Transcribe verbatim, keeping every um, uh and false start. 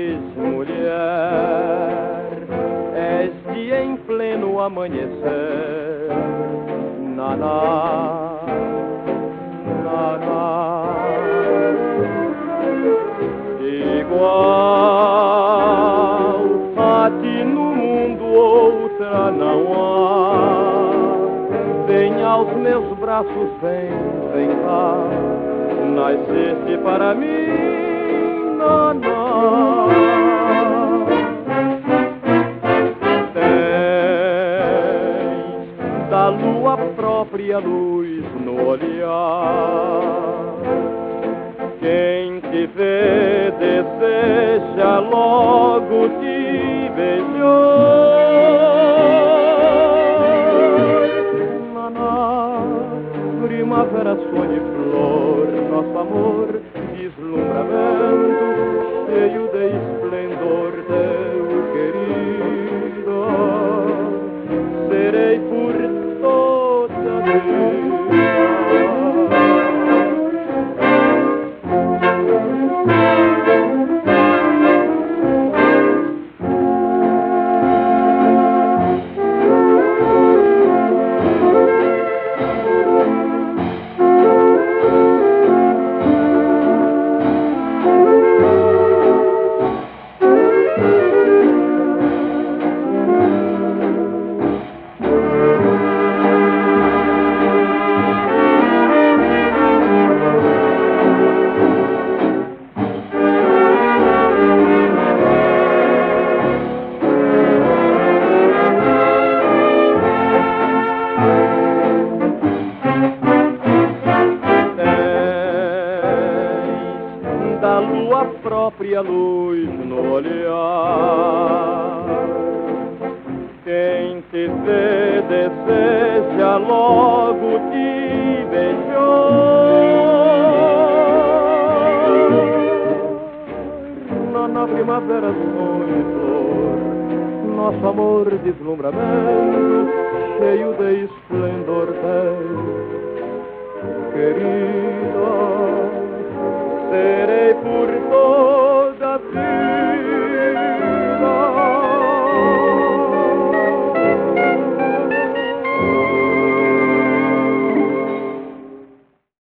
diz, mulher, és dia em pleno amanhecer. Naná, naná, igual a ti no mundo outra não há. Vem aos meus braços, vem, vem cá, nasceste para mim, naná. Tens da lua própria luz no olhar. Quem te vê deseja logo te beijar. Naná, primavera, sonho e flor, nosso amor, deslumbramento, cheio de esplendor, teu querido, serei por toda a vida. Da lua própria luz no olhar. Quem te vê deseja logo te beijar. Na, na primavera, sonho e flor, nosso amor, deslumbramento, cheio de esplendor, teu querido.